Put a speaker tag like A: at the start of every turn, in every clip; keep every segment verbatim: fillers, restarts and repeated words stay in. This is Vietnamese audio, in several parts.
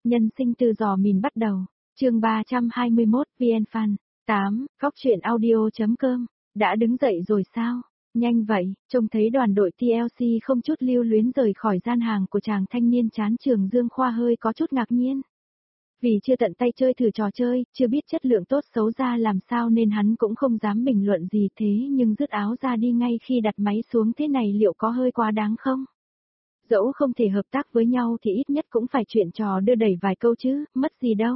A: Nhân sinh từ giò mìn bắt đầu, chương ba trăm hai mươi mốt, vê en Fan, tám, góc truyện audio.com, đã đứng dậy rồi sao? Nhanh vậy, trông thấy đoàn đội tê lờ xê không chút lưu luyến rời khỏi gian hàng của chàng thanh niên chán trường Dương Khoa hơi có chút ngạc nhiên. Vì chưa tận tay chơi thử trò chơi, chưa biết chất lượng tốt xấu ra làm sao nên hắn cũng không dám bình luận gì thế nhưng dứt áo ra đi ngay khi đặt máy xuống thế này liệu có hơi quá đáng không? Dẫu không thể hợp tác với nhau thì ít nhất cũng phải chuyện trò đưa đẩy vài câu chứ, mất gì đâu.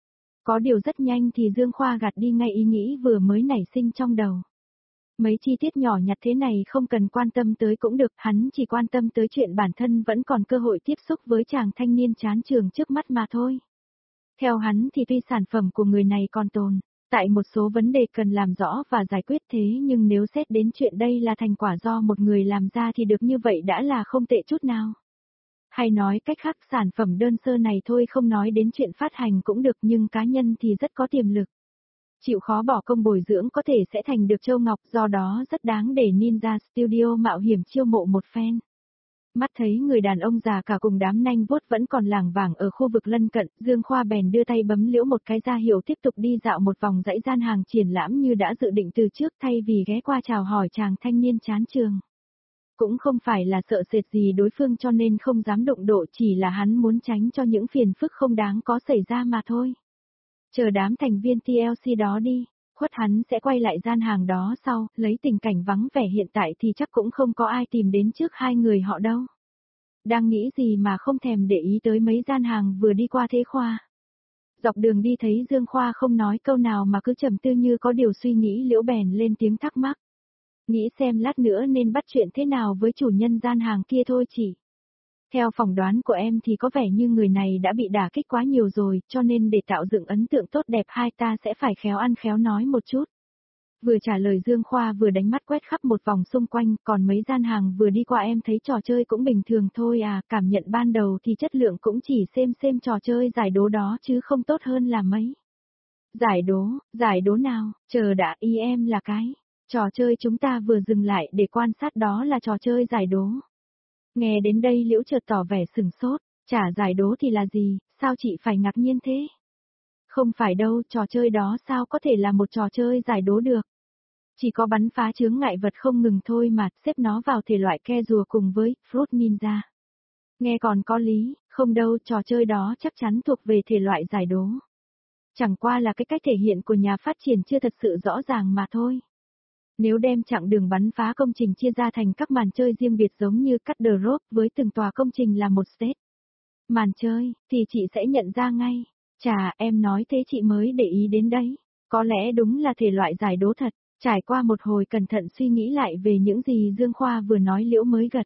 A: Có điều rất nhanh thì Dương Khoa gạt đi ngay ý nghĩ vừa mới nảy sinh trong đầu. Mấy chi tiết nhỏ nhặt thế này không cần quan tâm tới cũng được, hắn chỉ quan tâm tới chuyện bản thân vẫn còn cơ hội tiếp xúc với chàng thanh niên chán trường trước mắt mà thôi. Theo hắn thì tuy sản phẩm của người này còn tồn tại một số vấn đề cần làm rõ và giải quyết thế nhưng nếu xét đến chuyện đây là thành quả do một người làm ra thì được như vậy đã là không tệ chút nào. Hay nói cách khác sản phẩm đơn sơ này thôi không nói đến chuyện phát hành cũng được nhưng cá nhân thì rất có tiềm lực. Chịu khó bỏ công bồi dưỡng có thể sẽ thành được châu ngọc do đó rất đáng để Ninja Studio mạo hiểm chiêu mộ một phen. Mắt thấy người đàn ông già cả cùng đám nanh vuốt vẫn còn lảng vảng ở khu vực lân cận, Dương Khoa bèn đưa tay bấm liễu một cái ra hiệu tiếp tục đi dạo một vòng dãy gian hàng triển lãm như đã dự định từ trước thay vì ghé qua chào hỏi chàng thanh niên chán trường. Cũng không phải là sợ sệt gì đối phương cho nên không dám đụng độ chỉ là hắn muốn tránh cho những phiền phức không đáng có xảy ra mà thôi. Chờ đám thành viên tê lờ xê đó đi, khuất hắn sẽ quay lại gian hàng đó sau, lấy tình cảnh vắng vẻ hiện tại thì chắc cũng không có ai tìm đến trước hai người họ đâu. Đang nghĩ gì mà không thèm để ý tới mấy gian hàng vừa đi qua thế Khoa. Dọc đường đi thấy Dương Khoa không nói câu nào mà cứ trầm tư như có điều suy nghĩ liễu bèn lên tiếng thắc mắc. Nghĩ xem lát nữa nên bắt chuyện thế nào với chủ nhân gian hàng kia thôi chị. Theo phỏng đoán của em thì có vẻ như người này đã bị đả kích quá nhiều rồi, cho nên để tạo dựng ấn tượng tốt đẹp hai ta sẽ phải khéo ăn khéo nói một chút. Vừa trả lời Dương Khoa vừa đánh mắt quét khắp một vòng xung quanh, còn mấy gian hàng vừa đi qua em thấy trò chơi cũng bình thường thôi à, cảm nhận ban đầu thì chất lượng cũng chỉ xem xem trò chơi giải đố đó chứ không tốt hơn là mấy. Giải đố, giải đố nào, chờ đã ý em là cái. Trò chơi chúng ta vừa dừng lại để quan sát đó là trò chơi giải đố. Nghe đến đây Liễu chợt tỏ vẻ sừng sốt, chả giải đố thì là gì, sao chị phải ngạc nhiên thế? Không phải đâu, trò chơi đó sao có thể là một trò chơi giải đố được? Chỉ có bắn phá chướng ngại vật không ngừng thôi mà, xếp nó vào thể loại ke rùa cùng với Fruit Ninja. Nghe còn có lý, không đâu, trò chơi đó chắc chắn thuộc về thể loại giải đố. Chẳng qua là cái cách thể hiện của nhà phát triển chưa thật sự rõ ràng mà thôi. Nếu đem chặng đường bắn phá công trình chia ra thành các màn chơi riêng biệt giống như Cut the Rope với từng tòa công trình là một stage màn chơi, thì chị sẽ nhận ra ngay. Chà, em nói thế chị mới để ý đến đấy. Có lẽ đúng là thể loại giải đố thật. Trải qua một hồi cẩn thận suy nghĩ lại về những gì Dương Khoa vừa nói Liễu mới gật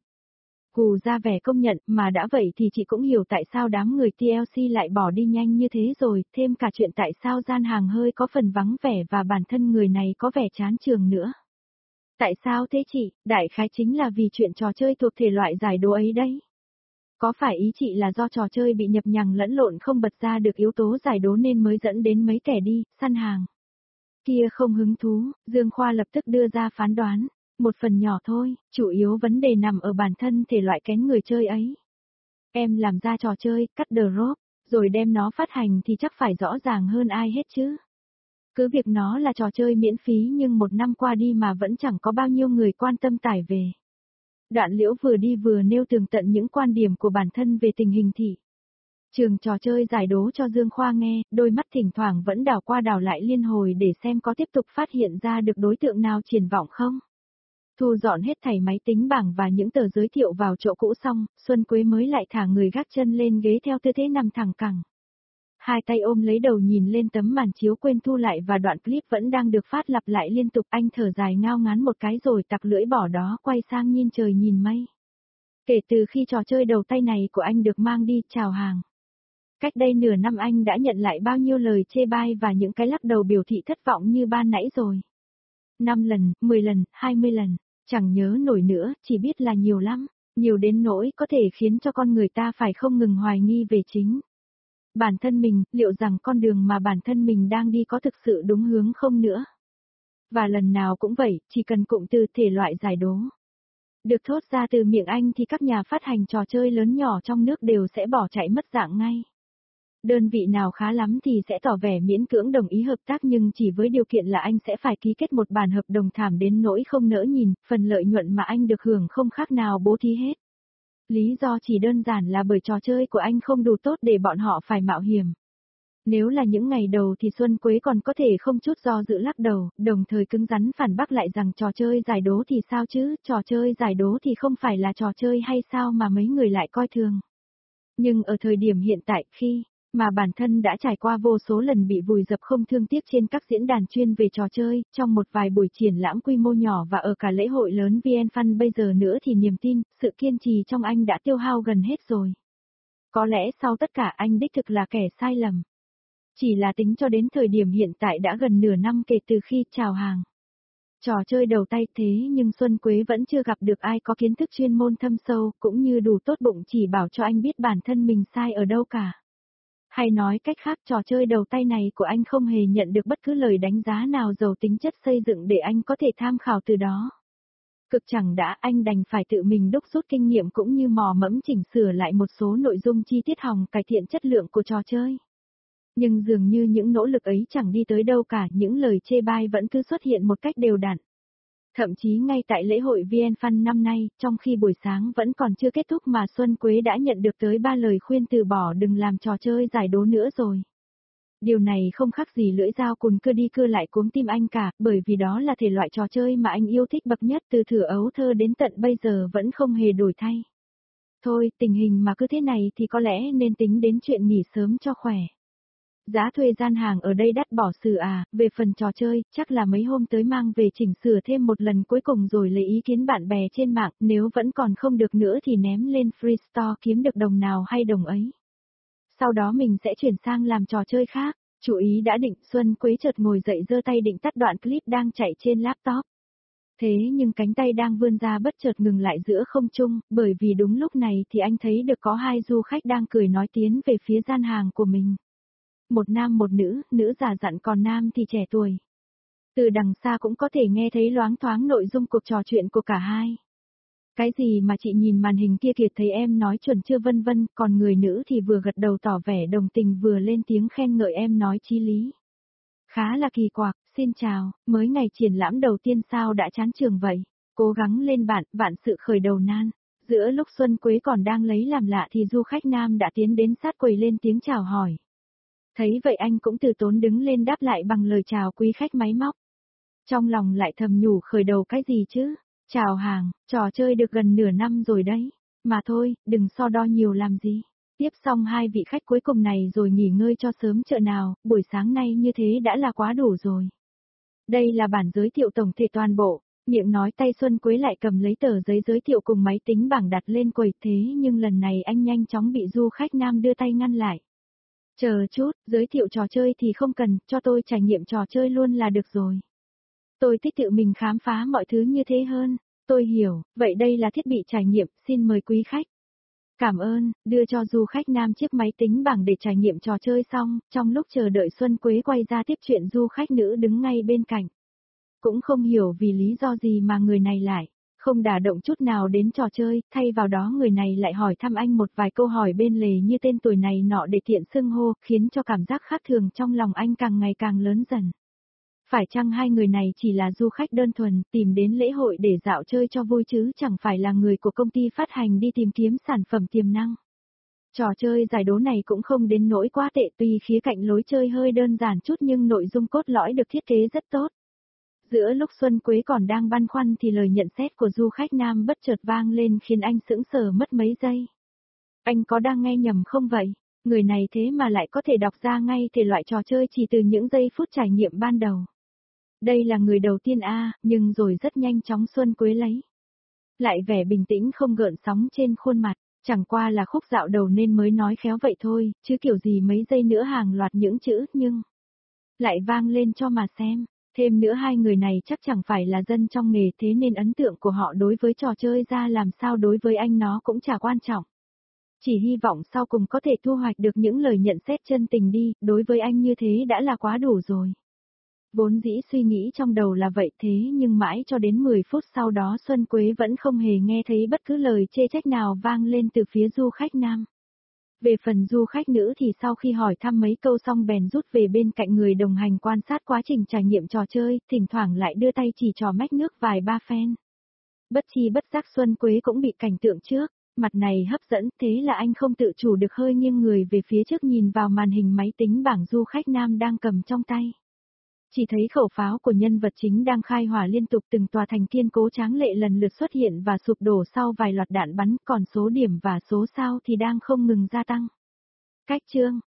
A: gù ra vẻ công nhận, mà đã vậy thì chị cũng hiểu tại sao đám người tê lờ xê lại bỏ đi nhanh như thế rồi, thêm cả chuyện tại sao gian hàng hơi có phần vắng vẻ và bản thân người này có vẻ chán trường nữa. Tại sao thế chị, đại khái chính là vì chuyện trò chơi thuộc thể loại giải đố ấy đấy. Có phải ý chị là do trò chơi bị nhập nhằng lẫn lộn không bật ra được yếu tố giải đố nên mới dẫn đến mấy kẻ đi, săn hàng? Kia không hứng thú, Dương Khoa lập tức đưa ra phán đoán. Một phần nhỏ thôi, chủ yếu vấn đề nằm ở bản thân thể loại kén người chơi ấy. Em làm ra trò chơi, Cut the Rope, rồi đem nó phát hành thì chắc phải rõ ràng hơn ai hết chứ. Cứ việc nó là trò chơi miễn phí nhưng một năm qua đi mà vẫn chẳng có bao nhiêu người quan tâm tải về. Đoạn Liễu vừa đi vừa nêu tường tận những quan điểm của bản thân về tình hình thị trường trò chơi giải đố cho Dương Khoa nghe, đôi mắt thỉnh thoảng vẫn đảo qua đảo lại liên hồi để xem có tiếp tục phát hiện ra được đối tượng nào triển vọng không. Thu dọn hết thảy máy tính bảng và những tờ giới thiệu vào chỗ cũ xong, Xuân Quế mới lại thả người gác chân lên ghế theo tư thế nằm thẳng cẳng. Hai tay ôm lấy đầu nhìn lên tấm màn chiếu quên thu lại và đoạn clip vẫn đang được phát lặp lại liên tục, anh thở dài ngao ngán một cái rồi tặc lưỡi bỏ đó quay sang nhìn trời nhìn mây. Kể từ khi trò chơi đầu tay này của anh được mang đi chào hàng. Cách đây nửa năm anh đã nhận lại bao nhiêu lời chê bai và những cái lắc đầu biểu thị thất vọng như ban nãy rồi. Năm lần, mười lần, hai mươi lần, chẳng nhớ nổi nữa, chỉ biết là nhiều lắm, nhiều đến nỗi có thể khiến cho con người ta phải không ngừng hoài nghi về chính bản thân mình, liệu rằng con đường mà bản thân mình đang đi có thực sự đúng hướng không nữa. Và lần nào cũng vậy, chỉ cần cụm từ thể loại giải đố được thốt ra từ miệng anh thì các nhà phát hành trò chơi lớn nhỏ trong nước đều sẽ bỏ chạy mất dạng ngay. Đơn vị nào khá lắm thì sẽ tỏ vẻ miễn cưỡng đồng ý hợp tác nhưng chỉ với điều kiện là anh sẽ phải ký kết một bản hợp đồng thảm đến nỗi không nỡ nhìn, phần lợi nhuận mà anh được hưởng không khác nào bố thí hết. Lý do chỉ đơn giản là bởi trò chơi của anh không đủ tốt để bọn họ phải mạo hiểm. Nếu là những ngày đầu thì Xuân Quế còn có thể không chút do dự lắc đầu, đồng thời cứng rắn phản bác lại rằng trò chơi giải đố thì sao chứ, trò chơi giải đố thì không phải là trò chơi hay sao mà mấy người lại coi thường. Nhưng ở thời điểm hiện tại khi mà bản thân đã trải qua vô số lần bị vùi dập không thương tiếc trên các diễn đàn chuyên về trò chơi, trong một vài buổi triển lãm quy mô nhỏ và ở cả lễ hội lớn vê en Fun bây giờ nữa thì niềm tin, sự kiên trì trong anh đã tiêu hao gần hết rồi. Có lẽ sau tất cả anh đích thực là kẻ sai lầm. Chỉ là tính cho đến thời điểm hiện tại đã gần nửa năm kể từ khi chào hàng trò chơi đầu tay thế nhưng Xuân Quế vẫn chưa gặp được ai có kiến thức chuyên môn thâm sâu, cũng như đủ tốt bụng chỉ bảo cho anh biết bản thân mình sai ở đâu cả. Hay nói cách khác trò chơi đầu tay này của anh không hề nhận được bất cứ lời đánh giá nào giàu tính chất xây dựng để anh có thể tham khảo từ đó. Cực chẳng đã anh đành phải tự mình đúc rút kinh nghiệm cũng như mò mẫm chỉnh sửa lại một số nội dung chi tiết hòng cải thiện chất lượng của trò chơi. Nhưng dường như những nỗ lực ấy chẳng đi tới đâu cả, những lời chê bai vẫn cứ xuất hiện một cách đều đặn. Thậm chí ngay tại lễ hội vê en Fun năm nay, trong khi buổi sáng vẫn còn chưa kết thúc mà Xuân Quế đã nhận được tới ba lời khuyên từ bỏ đừng làm trò chơi giải đố nữa rồi. Điều này không khác gì lưỡi dao cùn cưa đi cưa lại cuống tim anh cả, bởi vì đó là thể loại trò chơi mà anh yêu thích bậc nhất từ thuở ấu thơ đến tận bây giờ vẫn không hề đổi thay. Thôi, tình hình mà cứ thế này thì có lẽ nên tính đến chuyện nghỉ sớm cho khỏe. Giá thuê gian hàng ở đây đắt bỏ xử à, về phần trò chơi, chắc là mấy hôm tới mang về chỉnh sửa thêm một lần cuối cùng rồi lấy ý kiến bạn bè trên mạng, nếu vẫn còn không được nữa thì ném lên Free Store kiếm được đồng nào hay đồng ấy. Sau đó mình sẽ chuyển sang làm trò chơi khác, chú ý đã định. Xuân Quế chợt ngồi dậy giơ tay định tắt đoạn clip đang chạy trên laptop. Thế nhưng cánh tay đang vươn ra bất chợt ngừng lại giữa không trung, bởi vì đúng lúc này thì anh thấy được có hai du khách đang cười nói tiến về phía gian hàng của mình. Một nam một nữ, nữ già dặn còn nam thì trẻ tuổi. Từ đằng xa cũng có thể nghe thấy loáng thoáng nội dung cuộc trò chuyện của cả hai. Cái gì mà chị nhìn màn hình kia kìa thấy em nói chuẩn chưa vân vân, còn người nữ thì vừa gật đầu tỏ vẻ đồng tình vừa lên tiếng khen ngợi em nói chí lý. Khá là kỳ quặc, xin chào, mới ngày triển lãm đầu tiên sao đã chán trường vậy, cố gắng lên bạn, vạn sự khởi đầu nan. Giữa lúc Xuân Quế còn đang lấy làm lạ thì du khách nam đã tiến đến sát quầy lên tiếng chào hỏi. Thấy vậy anh cũng từ tốn đứng lên đáp lại bằng lời chào quý khách máy móc. Trong lòng lại thầm nhủ khởi đầu cái gì chứ, chào hàng, trò chơi được gần nửa năm rồi đấy, mà thôi, đừng so đo nhiều làm gì. Tiếp xong hai vị khách cuối cùng này rồi nghỉ ngơi cho sớm chợ nào, buổi sáng nay như thế đã là quá đủ rồi. Đây là bản giới thiệu tổng thể toàn bộ, miệng nói tay Xuân Quế lại cầm lấy tờ giấy giới thiệu cùng máy tính bảng đặt lên quầy thế nhưng lần này anh nhanh chóng bị du khách nam đưa tay ngăn lại. Chờ chút, giới thiệu trò chơi thì không cần, cho tôi trải nghiệm trò chơi luôn là được rồi. Tôi thích tự mình khám phá mọi thứ như thế hơn. Tôi hiểu, vậy đây là thiết bị trải nghiệm, xin mời quý khách. Cảm ơn, đưa cho du khách nam chiếc máy tính bảng để trải nghiệm trò chơi xong, trong lúc chờ đợi Xuân Quế quay ra tiếp chuyện du khách nữ đứng ngay bên cạnh. Cũng không hiểu vì lý do gì mà người này lại không đả động chút nào đến trò chơi, thay vào đó người này lại hỏi thăm anh một vài câu hỏi bên lề như tên tuổi này nọ để tiện xưng hô, khiến cho cảm giác khác thường trong lòng anh càng ngày càng lớn dần. Phải chăng hai người này chỉ là du khách đơn thuần, tìm đến lễ hội để dạo chơi cho vui chứ chẳng phải là người của công ty phát hành đi tìm kiếm sản phẩm tiềm năng. Trò chơi giải đố này cũng không đến nỗi quá tệ, tuy khía cạnh lối chơi hơi đơn giản chút nhưng nội dung cốt lõi được thiết kế rất tốt. Giữa lúc Xuân Quế còn đang băn khoăn thì lời nhận xét của du khách nam bất chợt vang lên khiến anh sững sờ mất mấy giây. Anh có đang nghe nhầm không vậy? Người này thế mà lại có thể đọc ra ngay thể loại trò chơi chỉ từ những giây phút trải nghiệm ban đầu. Đây là người đầu tiên a, à, nhưng rồi rất nhanh chóng Xuân Quế lấy lại vẻ bình tĩnh không gợn sóng trên khuôn mặt, chẳng qua là khúc dạo đầu nên mới nói khéo vậy thôi, chứ kiểu gì mấy giây nữa hàng loạt những chữ nhưng lại vang lên cho mà xem. Thêm nữa hai người này chắc chẳng phải là dân trong nghề thế nên ấn tượng của họ đối với trò chơi ra làm sao đối với anh nó cũng chả quan trọng. Chỉ hy vọng sau cùng có thể thu hoạch được những lời nhận xét chân tình đi, đối với anh như thế đã là quá đủ rồi. Vốn dĩ suy nghĩ trong đầu là vậy thế nhưng mãi cho đến mười phút sau đó Xuân Quế vẫn không hề nghe thấy bất cứ lời chê trách nào vang lên từ phía du khách nam. Về phần du khách nữ thì sau khi hỏi thăm mấy câu xong bèn rút về bên cạnh người đồng hành quan sát quá trình trải nghiệm trò chơi, thỉnh thoảng lại đưa tay chỉ trò mách nước vài ba phen. Bất chi bất giác Xuân Quế cũng bị cảnh tượng trước, mặt này hấp dẫn, thế là anh không tự chủ được hơi nghiêng người về phía trước nhìn vào màn hình máy tính bảng du khách nam đang cầm trong tay. Chỉ thấy khẩu pháo của nhân vật chính đang khai hỏa liên tục, từng tòa thành kiên cố tráng lệ lần lượt xuất hiện và sụp đổ sau vài loạt đạn bắn, còn số điểm và số sao thì đang không ngừng gia tăng. Cách chương